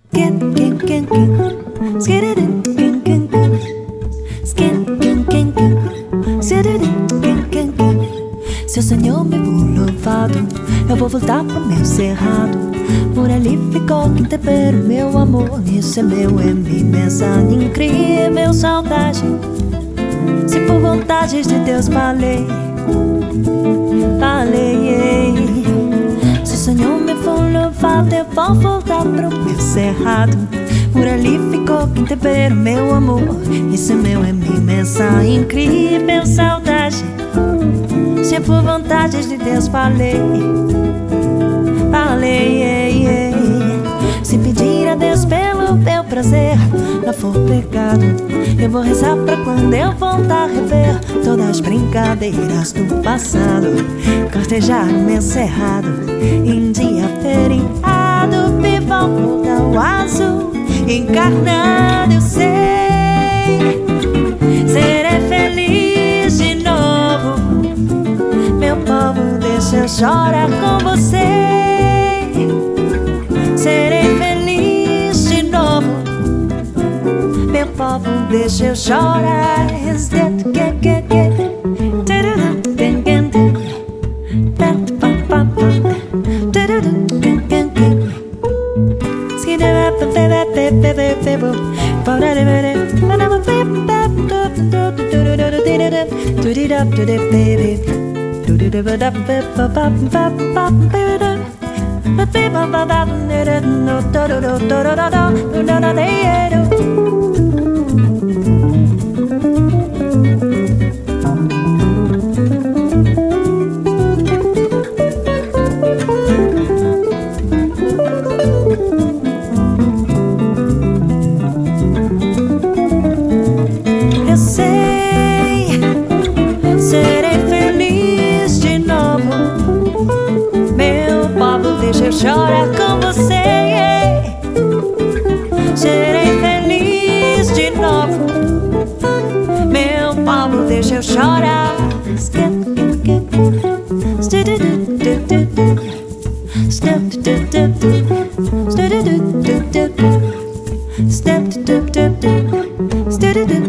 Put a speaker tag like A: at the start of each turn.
A: Se o Senhor me for louvado, eu vou voltar pro meu cerrado. Por ali ficou quem tempera o meu amor. Isso é meu, é minha imensa incrível saudade. Se por vontade de Deus falei. Se o Senhor me for louvado, eu vou voltar pro meu cerrado. Por ali ficou quem tempera o meu amor. Isso é meu, é minha imensa incrível saudade. Se por vontade de Deus falei. Se pedir a Deus pelo teu prazer não for pecado, eu vou rezar pra quando eu voltar a rever todas as brincadeiras do passado. Cortejar o meu cerrado em dia feriado. Viva o botão azul encarnado, eu sei. Serei feliz de novo. Meu povo, deixa eu chorar com você. Serei feliz de novo. Meu povo, deixa eu chorar. Eu sei, serei feliz de novo. Meu povo, deixa eu chorar com você. Serei feliz de novo. Meu povo, deixa eu chorar. Step